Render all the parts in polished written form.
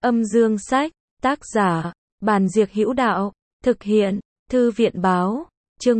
Âm dương sách, tác giả, Bàn Diệc Hữu Đạo, thực hiện, Thư viện báo, chương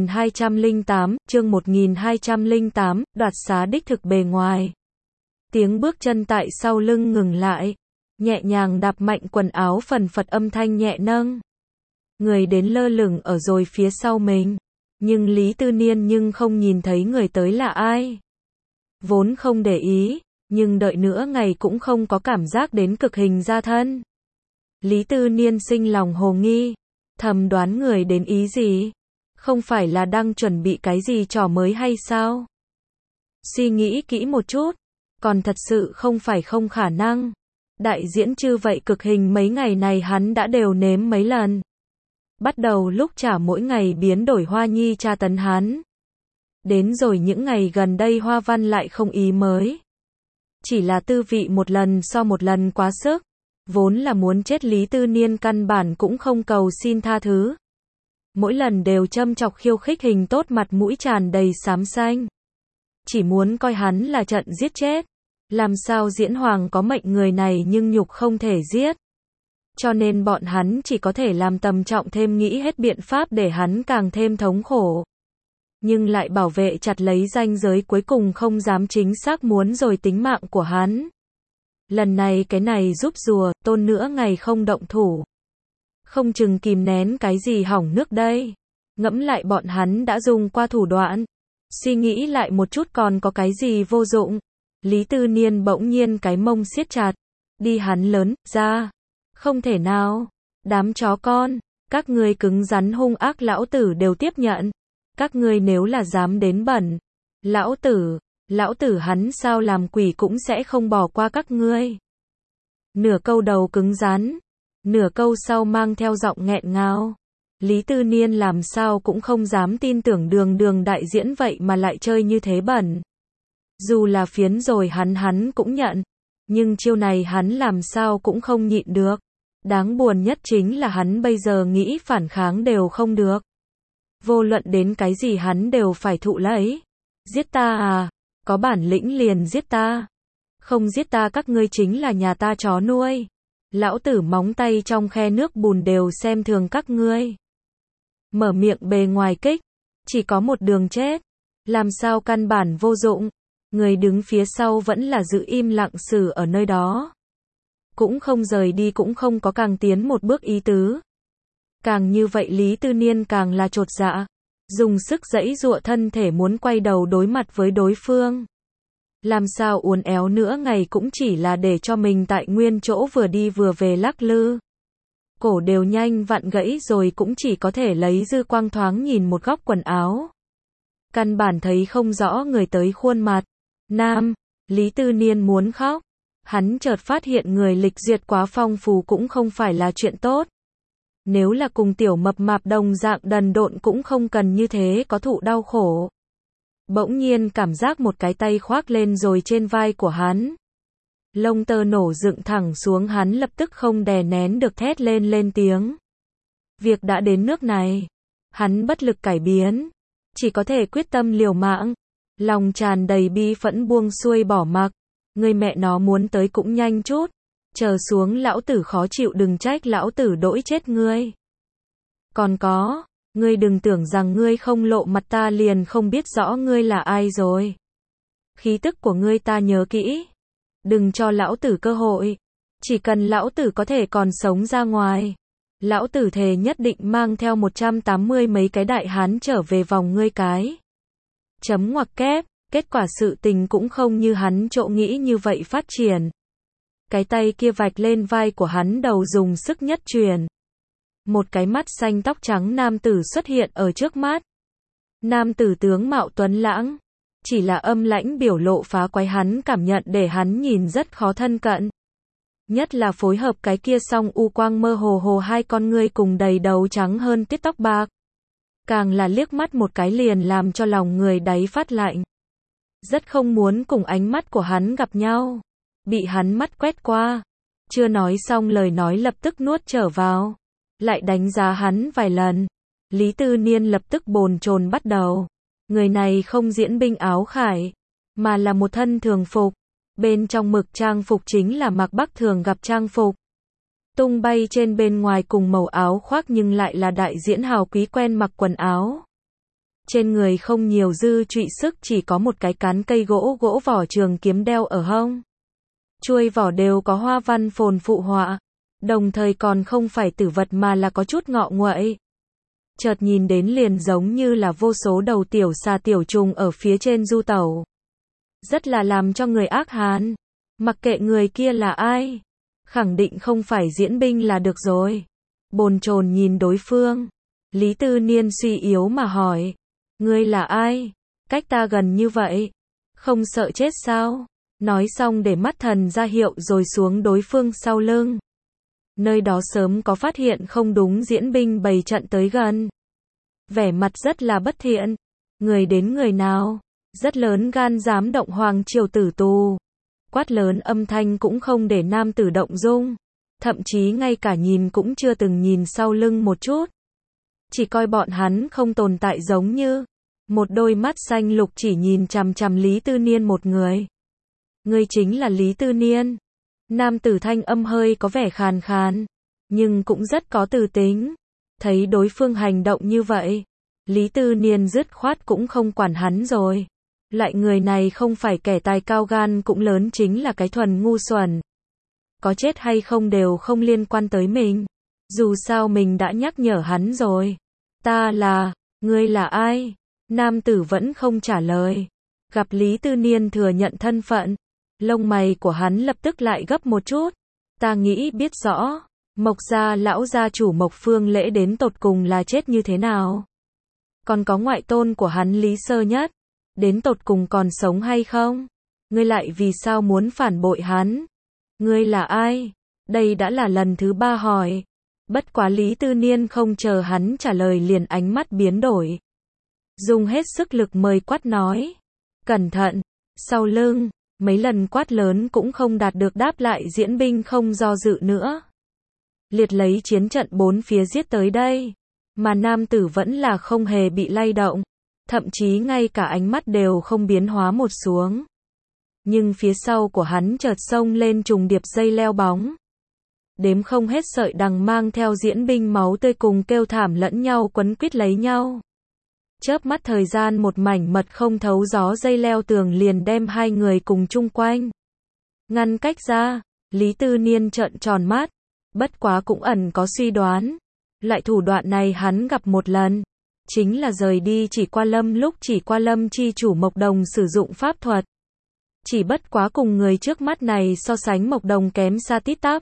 1208, đoạt xá đích thực bề ngoài. Tiếng bước chân tại sau lưng ngừng lại, nhẹ nhàng đạp mạnh quần áo phần phật âm thanh nhẹ nâng. Người đến lơ lửng ở rồi phía sau mình, nhưng Lý Tư Niên nhưng không nhìn thấy người tới là ai. Vốn không để ý, nhưng đợi nữa ngày cũng không có cảm giác đến cực hình ra thân. Lý Tư Niên sinh lòng hồ nghi, thầm đoán người đến ý gì? Không phải là đang chuẩn bị cái gì trò mới hay sao? Suy nghĩ kỹ một chút, còn thật sự không phải không khả năng. Đại diễn chư vậy cực hình mấy ngày này hắn đã đều nếm mấy lần. Bắt đầu lúc chả mỗi ngày biến đổi Hoa Nhi tra tấn hắn. Đến rồi những ngày gần đây Hoa Văn lại không ý mới. Chỉ là tư vị một lần so một lần quá sức. Vốn là muốn chết Lý Tư Niên căn bản cũng không cầu xin tha thứ. Mỗi lần đều châm chọc khiêu khích hình tốt mặt mũi tràn đầy xám xanh. Chỉ muốn coi hắn là trận giết chết. Làm sao diễn hoàng có mệnh người này nhưng nhục không thể giết. Cho nên bọn hắn chỉ có thể làm tầm trọng thêm nghĩ hết biện pháp để hắn càng thêm thống khổ. Nhưng lại bảo vệ chặt lấy ranh giới cuối cùng không dám chính xác muốn rồi tính mạng của hắn. Lần này cái này giúp rùa, tôn nữa ngày không động thủ. Không chừng kìm nén cái gì hỏng nước đây. Ngẫm lại bọn hắn đã dùng qua thủ đoạn. Suy nghĩ lại một chút còn có cái gì vô dụng. Lý Tư Niên bỗng nhiên cái mông siết chặt. Đi hắn lớn, ra. Không thể nào. Đám chó con. Các ngươi cứng rắn hung ác lão tử đều tiếp nhận. Các ngươi nếu là dám đến bẩn. Lão tử hắn sao làm quỷ cũng sẽ không bỏ qua các ngươi. Nửa câu đầu cứng rắn. Nửa câu sau mang theo giọng nghẹn ngào. Lý Tư Niên làm sao cũng không dám tin tưởng đường đại diễn vậy mà lại chơi như thế bẩn. Dù là phiến rồi hắn cũng nhận. Nhưng chiêu này hắn làm sao cũng không nhịn được. Đáng buồn nhất chính là hắn bây giờ nghĩ phản kháng đều không được. Vô luận đến cái gì hắn đều phải thụ lấy. Giết ta à? Có bản lĩnh liền giết ta. Không giết ta các ngươi chính là nhà ta chó nuôi. Lão tử móng tay trong khe nước bùn đều xem thường các ngươi. Mở miệng bề ngoài kích. Chỉ có một đường chết. Làm sao căn bản vô dụng. Người đứng phía sau vẫn là giữ im lặng xử ở nơi đó. Cũng không rời đi cũng không có càng tiến một bước ý tứ. Càng như vậy Lý Tư Niên càng là chột dạ. Dùng sức giãy giụa thân thể muốn quay đầu đối mặt với đối phương. Làm sao uốn éo nữa ngày cũng chỉ là để cho mình tại nguyên chỗ vừa đi vừa về lắc lư. Cổ đều nhanh vặn gãy rồi cũng chỉ có thể lấy dư quang thoáng nhìn một góc quần áo. Căn bản thấy không rõ người tới khuôn mặt. Nam, Lý Tư Niên muốn khóc. Hắn chợt phát hiện người lịch duyệt quá phong phú cũng không phải là chuyện tốt. Nếu là cùng tiểu mập mạp đồng dạng đần độn cũng không cần như thế có thụ đau khổ. Bỗng nhiên cảm giác một cái tay khoác lên rồi trên vai của hắn. Lông tơ nổ dựng thẳng xuống hắn lập tức không đè nén được thét lên tiếng. Việc đã đến nước này. Hắn bất lực cải biến. Chỉ có thể quyết tâm liều mạng. Lòng tràn đầy bi phẫn buông xuôi bỏ mặc. Người mẹ nó muốn tới cũng nhanh chút. Chờ xuống lão tử khó chịu đừng trách lão tử đỗi chết ngươi. Còn có, ngươi đừng tưởng rằng ngươi không lộ mặt ta liền không biết rõ ngươi là ai rồi. Khí tức của ngươi ta nhớ kỹ. Đừng cho lão tử cơ hội. Chỉ cần lão tử có thể còn sống ra ngoài. Lão tử thề nhất định mang theo 180 mấy cái đại hán trở về vòng ngươi cái. Chấm ngoặc kép, kết quả sự tình cũng không như hắn chỗ nghĩ như vậy phát triển. Cái tay kia vạch lên vai của hắn đầu dùng sức nhất truyền. Một cái mắt xanh tóc trắng nam tử xuất hiện ở trước mắt. Nam tử tướng mạo tuấn lãng. Chỉ là âm lãnh biểu lộ phá quái hắn cảm nhận để hắn nhìn rất khó thân cận. Nhất là phối hợp cái kia song u quang mơ hồ hai con ngươi cùng đầy đầu trắng hơn tiết tóc bạc. Càng là liếc mắt một cái liền làm cho lòng người đáy phát lạnh. Rất không muốn cùng ánh mắt của hắn gặp nhau. Bị hắn mắt quét qua. Chưa nói xong lời nói lập tức nuốt trở vào. Lại đánh giá hắn vài lần. Lý Tư Niên lập tức bồn chồn bắt đầu. Người này không diễn binh áo khải. Mà là một thân thường phục. Bên trong mực trang phục chính là mặc bắc thường gặp trang phục. tung bay trên bên ngoài cùng màu áo khoác nhưng lại là đại diễn hào quý quen mặc quần áo. Trên người không nhiều dư trụy sức, chỉ có một cái cán cây gỗ vỏ trường kiếm đeo ở hông. Chuôi vỏ đều có hoa văn phồn phụ họa, đồng thời còn không phải tử vật mà là có chút ngọ nguậy. Chợt nhìn đến liền giống như là vô số đầu tiểu xà tiểu trùng ở phía trên du tẩu. Rất là làm cho người ác hàn. Mặc kệ người kia là ai, khẳng định không phải diễn binh là được rồi. Bồn chồn nhìn đối phương, Lý Tư Niên suy yếu mà hỏi, ngươi là ai? Cách ta gần như vậy, không sợ chết sao? Nói xong để mắt thần ra hiệu rồi xuống đối phương sau lưng. Nơi đó sớm có phát hiện không đúng, diễn binh bày trận tới gần. Vẻ mặt rất là bất thiện. Người đến người nào? Rất lớn gan dám động hoàng triều tử tù. Quát lớn âm thanh cũng không để nam tử động dung. Thậm chí ngay cả nhìn cũng chưa từng nhìn sau lưng một chút. Chỉ coi bọn hắn không tồn tại, giống như một đôi mắt xanh lục chỉ nhìn chằm chằm Lý Tư Niên một người. Ngươi chính là Lý Tư Niên. Nam tử thanh âm hơi có vẻ khàn khàn, nhưng cũng rất có từ tính. Thấy đối phương hành động như vậy, Lý Tư Niên dứt khoát cũng không quản hắn rồi. Lại người này không phải kẻ tài cao gan cũng lớn, chính là cái thuần ngu xuẩn. Có chết hay không đều không liên quan tới mình. Dù sao mình đã nhắc nhở hắn rồi. Ngươi là ai? Nam tử vẫn không trả lời. Gặp Lý Tư Niên thừa nhận thân phận, lông mày của hắn lập tức lại gấp một chút. Ta nghĩ biết rõ, Mộc gia lão gia chủ Mộc Phương Lễ đến tột cùng là chết như thế nào. Còn có ngoại tôn của hắn Lý Sơ Nhất, đến tột cùng còn sống hay không? Ngươi lại vì sao muốn phản bội hắn? Ngươi là ai? Đây đã là lần thứ 3 hỏi. Bất quá Lý Tư Niên không chờ hắn trả lời liền ánh mắt biến đổi. Dùng hết sức lực mời quát nói. Cẩn thận, sau lưng. Mấy lần quát lớn cũng không đạt được đáp lại, diễn binh không do dự nữa. Liệt lấy chiến trận bốn phía giết tới đây. Mà nam tử vẫn là không hề bị lay động. Thậm chí ngay cả ánh mắt đều không biến hóa một xuống. Nhưng phía sau của hắn chợt xông lên trùng điệp dây leo bóng. Đếm không hết sợi đằng mang theo diễn binh máu tươi cùng kêu thảm lẫn nhau quấn quýt lấy nhau. Chớp mắt thời gian một mảnh mật không thấu gió dây leo tường liền đem hai người cùng chung quanh. Ngăn cách ra, Lý Tư Niên trợn tròn mắt, bất quá cũng ẩn có suy đoán. Loại thủ đoạn này hắn gặp một lần, chính là rời đi Chỉ Qua Lâm lúc Chỉ Qua Lâm chi chủ Mộc Đồng sử dụng pháp thuật. Chỉ bất quá cùng người trước mắt này so sánh, Mộc Đồng kém xa tít tắp.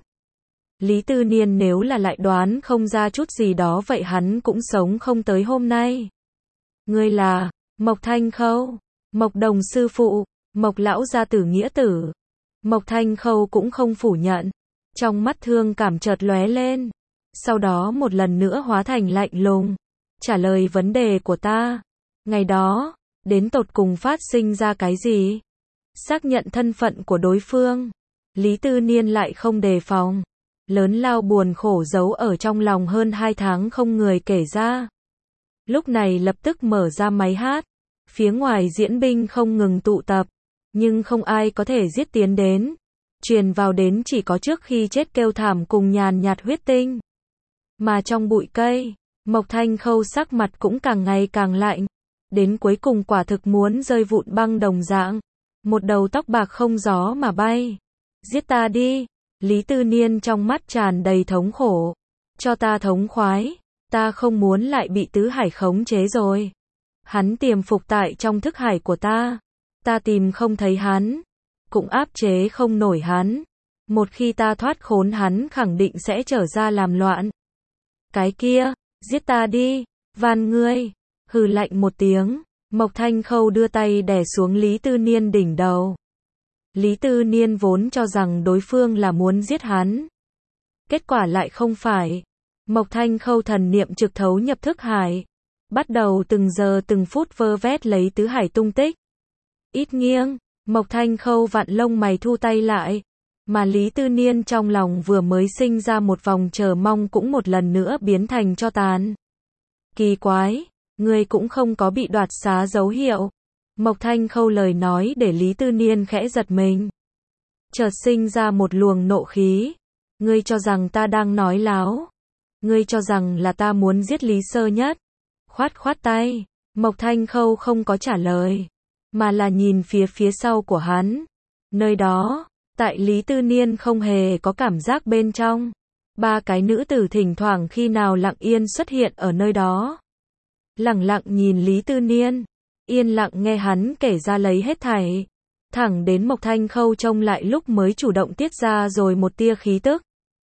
Lý Tư Niên nếu là lại đoán không ra chút gì đó vậy hắn cũng sống không tới hôm nay. Ngươi là Mộc Thanh Khâu, Mộc Đồng sư phụ, Mộc lão gia tử nghĩa tử. Mộc Thanh Khâu cũng không phủ nhận, trong mắt thương cảm chợt lóe lên, sau đó một lần nữa hóa thành lạnh lùng. Trả lời vấn đề của ta. Ngày đó, đến tột cùng phát sinh ra cái gì? Xác nhận thân phận của đối phương, Lý Tư Niên lại không đề phòng. Lớn lao buồn khổ giấu ở trong lòng hơn 2 tháng không người kể ra. Lúc này lập tức mở ra máy hát. Phía ngoài diễn binh không ngừng tụ tập, nhưng không ai có thể giết tiến đến. Truyền vào đến chỉ có trước khi chết kêu thảm cùng nhàn nhạt huyết tinh. Mà trong bụi cây, Mộc Thanh Khâu sắc mặt cũng càng ngày càng lạnh. Đến cuối cùng quả thực muốn rơi vụn băng đồng dạng. Một đầu tóc bạc không gió mà bay. Giết ta đi. Lý Tư Niên trong mắt tràn đầy thống khổ. Cho ta thống khoái. Ta không muốn lại bị tứ hải khống chế rồi. Hắn tiềm phục tại trong thức hải của ta. Ta tìm không thấy hắn. Cũng áp chế không nổi hắn. Một khi ta thoát khốn hắn khẳng định sẽ trở ra làm loạn. Cái kia, giết ta đi, van ngươi. Hừ lạnh một tiếng, Mộc Thanh Khâu đưa tay đè xuống Lý Tư Niên đỉnh đầu. Lý Tư Niên vốn cho rằng đối phương là muốn giết hắn. Kết quả lại không phải. Mộc Thanh Khâu thần niệm trực thấu nhập thức hải. Bắt đầu từng giờ từng phút vơ vét lấy tứ hải tung tích. Ít nghiêng, Mộc Thanh Khâu vặn lông mày thu tay lại. Mà Lý Tư Niên trong lòng vừa mới sinh ra một vòng chờ mong cũng một lần nữa biến thành tro tàn. Kỳ quái, ngươi cũng không có bị đoạt xá dấu hiệu. Mộc Thanh Khâu lời nói để Lý Tư Niên khẽ giật mình. Chợt sinh ra một luồng nộ khí. Ngươi cho rằng ta đang nói láo. Ngươi cho rằng là ta muốn giết Lý Sơ Nhất. Khoát khoát tay, Mộc Thanh Khâu không có trả lời, mà là nhìn phía sau của hắn. Nơi đó, tại Lý Tư Niên không hề có cảm giác bên trong. Ba cái nữ tử thỉnh thoảng khi nào lặng yên xuất hiện ở nơi đó. Lặng lặng nhìn Lý Tư Niên, yên lặng nghe hắn kể ra lấy hết thảy. Thẳng đến Mộc Thanh Khâu trông lại lúc mới chủ động tiết ra rồi một tia khí tức.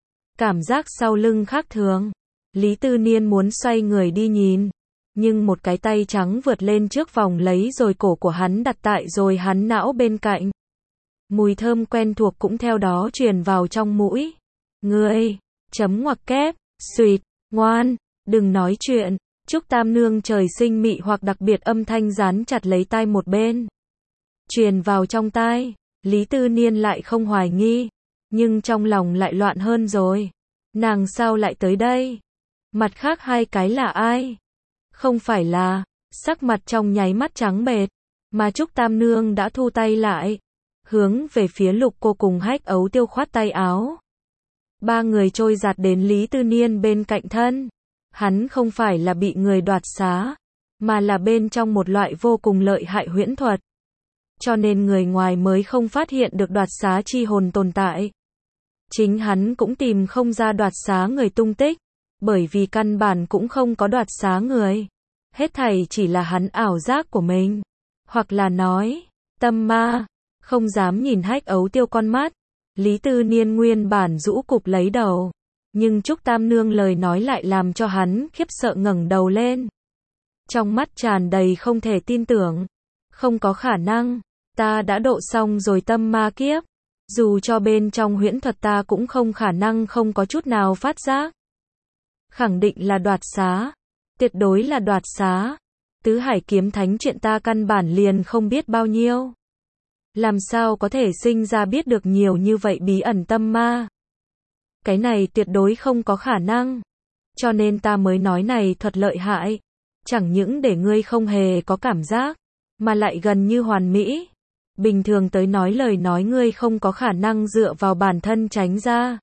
Cảm giác sau lưng khác thường. Lý Tư Niên muốn xoay người đi nhìn, nhưng một cái tay trắng vượt lên trước vòng lấy rồi cổ của hắn đặt tại rồi hắn não bên cạnh. Mùi thơm quen thuộc cũng theo đó truyền vào trong mũi. Ngươi, chấm ngoặc kép, xuyệt, ngoan, đừng nói chuyện. Trúc Tam Nương trời sinh mị hoặc đặc biệt âm thanh dán chặt lấy tai một bên. Truyền vào trong tai, Lý Tư Niên lại không hoài nghi, nhưng trong lòng lại loạn hơn rồi. Nàng sao lại tới đây? Mặt khác hai cái là ai? Không phải là, sắc mặt trong nháy mắt trắng bệch, mà Trúc Tam Nương đã thu tay lại, hướng về phía Lục Cô cùng Hách Ấu Tiêu khoát tay áo. Ba người trôi giạt đến Lý Tư Niên bên cạnh thân. Hắn không phải là bị người đoạt xá, mà là bên trong một loại vô cùng lợi hại huyễn thuật. Cho nên người ngoài mới không phát hiện được đoạt xá chi hồn tồn tại. Chính hắn cũng tìm không ra đoạt xá người tung tích, bởi vì căn bản cũng không có đoạt xá người. Hết thảy chỉ là hắn ảo giác của mình. Hoặc là nói, tâm ma, không dám nhìn Hách Ấu Tiêu con mắt. Lý Tư Niên nguyên bản rũ cụp lấy đầu. Nhưng Trúc Tam Nương lời nói lại làm cho hắn khiếp sợ ngẩng đầu lên. Trong mắt tràn đầy không thể tin tưởng. Không có khả năng, ta đã độ xong rồi tâm ma kiếp. Dù cho bên trong huyễn thuật ta cũng không khả năng không có chút nào phát giác. Khẳng định là đoạt xá. Tuyệt đối là đoạt xá. Tứ Hải Kiếm Thánh chuyện ta căn bản liền không biết bao nhiêu. Làm sao có thể sinh ra biết được nhiều như vậy bí ẩn tâm ma? Cái này tuyệt đối không có khả năng. Cho nên ta mới nói này thuật lợi hại. Chẳng những để ngươi không hề có cảm giác, mà lại gần như hoàn mỹ. Bình thường tới nói lời nói ngươi không có khả năng dựa vào bản thân tránh ra.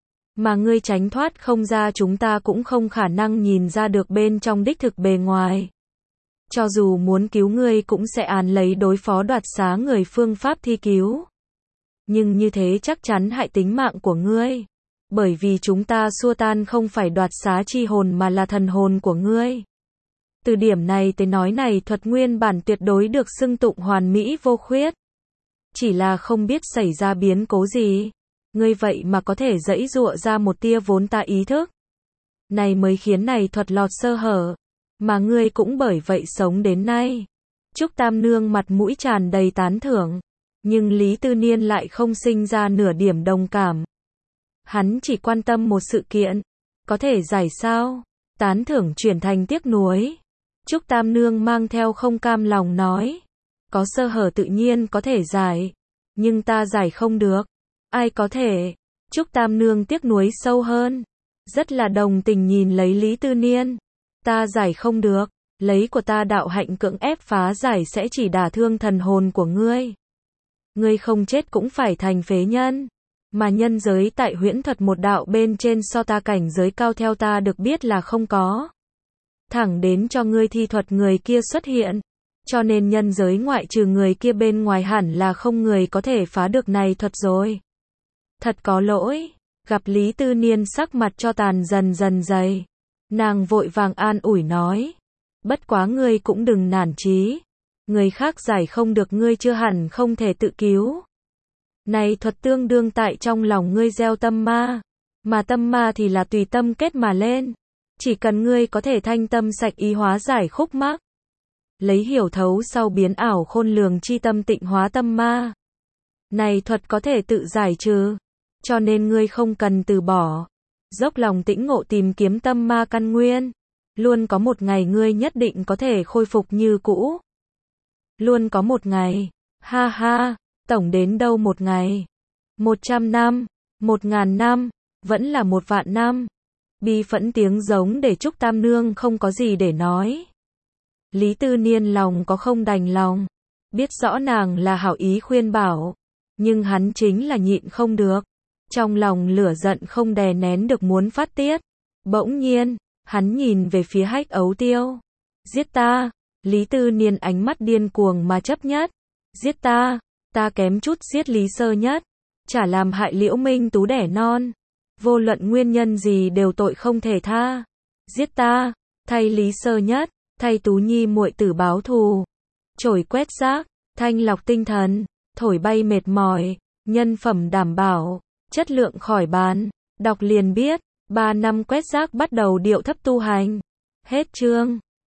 Mà ngươi tránh thoát không ra chúng ta cũng không khả năng nhìn ra được bên trong đích thực bề ngoài. Cho dù muốn cứu ngươi cũng sẽ án lấy đối phó đoạt xá người phương pháp thi cứu. Nhưng như thế chắc chắn hại tính mạng của ngươi. Bởi vì chúng ta xua tan không phải đoạt xá chi hồn mà là thần hồn của ngươi. Từ điểm này tới nói này thuật nguyên bản tuyệt đối được xưng tụng hoàn mỹ vô khuyết. Chỉ là không biết xảy ra biến cố gì. Ngươi vậy mà có thể giãy giụa ra một tia vốn ta ý thức. Này mới khiến này thuật lọt sơ hở. Mà ngươi cũng bởi vậy sống đến nay. Trúc Tam Nương mặt mũi tràn đầy tán thưởng. Nhưng Lý Tư Niên lại không sinh ra nửa điểm đồng cảm. Hắn chỉ quan tâm một sự kiện. Có thể giải sao? Tán thưởng chuyển thành tiếc nuối. Trúc Tam Nương mang theo không cam lòng nói. Có sơ hở tự nhiên có thể giải. Nhưng ta giải không được. Ai có thể? Trúc Tam Nương tiếc nuối sâu hơn. Rất là đồng tình nhìn lấy Lý Tư Niên. Ta giải không được. Lấy của ta đạo hạnh cưỡng ép phá giải sẽ chỉ đả thương thần hồn của ngươi. Ngươi không chết cũng phải thành phế nhân. Mà nhân giới tại huyễn thuật một đạo bên trên so ta cảnh giới cao theo ta được biết là không có. Thẳng đến cho ngươi thi thuật người kia xuất hiện. Cho nên nhân giới ngoại trừ người kia bên ngoài hẳn là không người có thể phá được này thuật rồi. Thật có lỗi. Gặp Lý Tư Niên sắc mặt cho tàn dần dần dày. Nàng vội vàng an ủi nói. Bất quá ngươi cũng đừng nản chí. Người khác giải không được ngươi chưa hẳn không thể tự cứu. Này thuật tương đương tại trong lòng ngươi gieo tâm ma. Mà tâm ma thì là tùy tâm kết mà lên. Chỉ cần ngươi có thể thanh tâm sạch ý hóa giải khúc mắc. Lấy hiểu thấu sau biến ảo khôn lường chi tâm tịnh hóa tâm ma. Này thuật có thể tự giải trừ. Cho nên ngươi không cần từ bỏ. Dốc lòng tĩnh ngộ tìm kiếm tâm ma căn nguyên. Luôn có một ngày ngươi nhất định có thể khôi phục như cũ. Luôn có một ngày. Ha ha. Tổng đến đâu một ngày? 100 năm, 1000 năm, vẫn là 1.000.000 năm. Bi phẫn tiếng giống để Trúc Tam Nương không có gì để nói. Lý Tư Niên lòng có không đành lòng. Biết rõ nàng là hảo ý khuyên bảo. Nhưng hắn chính là nhịn không được. Trong lòng lửa giận không đè nén được muốn phát tiết. Bỗng nhiên, hắn nhìn về phía Hách Ấu Tiêu. Giết ta, Lý Tư Niên ánh mắt điên cuồng mà chấp nhất. Giết ta, ta kém chút giết Lý Sơ Nhất. Chả làm hại Liễu Minh Tú đẻ non. Vô luận nguyên nhân gì đều tội không thể tha. Giết ta, thay Lý Sơ Nhất, thay Tú Nhi muội tử báo thù. Chổi quét rác, thanh lọc tinh thần, thổi bay mệt mỏi, nhân phẩm đảm bảo, chất lượng khỏi bàn. Đọc liền biết, 3 năm quét rác bắt đầu điệu thấp tu hành. Hết chương.